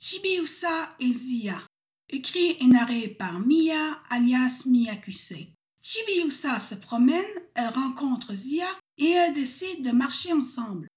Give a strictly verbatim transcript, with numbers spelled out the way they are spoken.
Chibiusa et Zia. Écrit et narré par Mia alias Miyakuse. Chibiusa se promène, elle rencontre Zia et elles décident de marcher ensemble.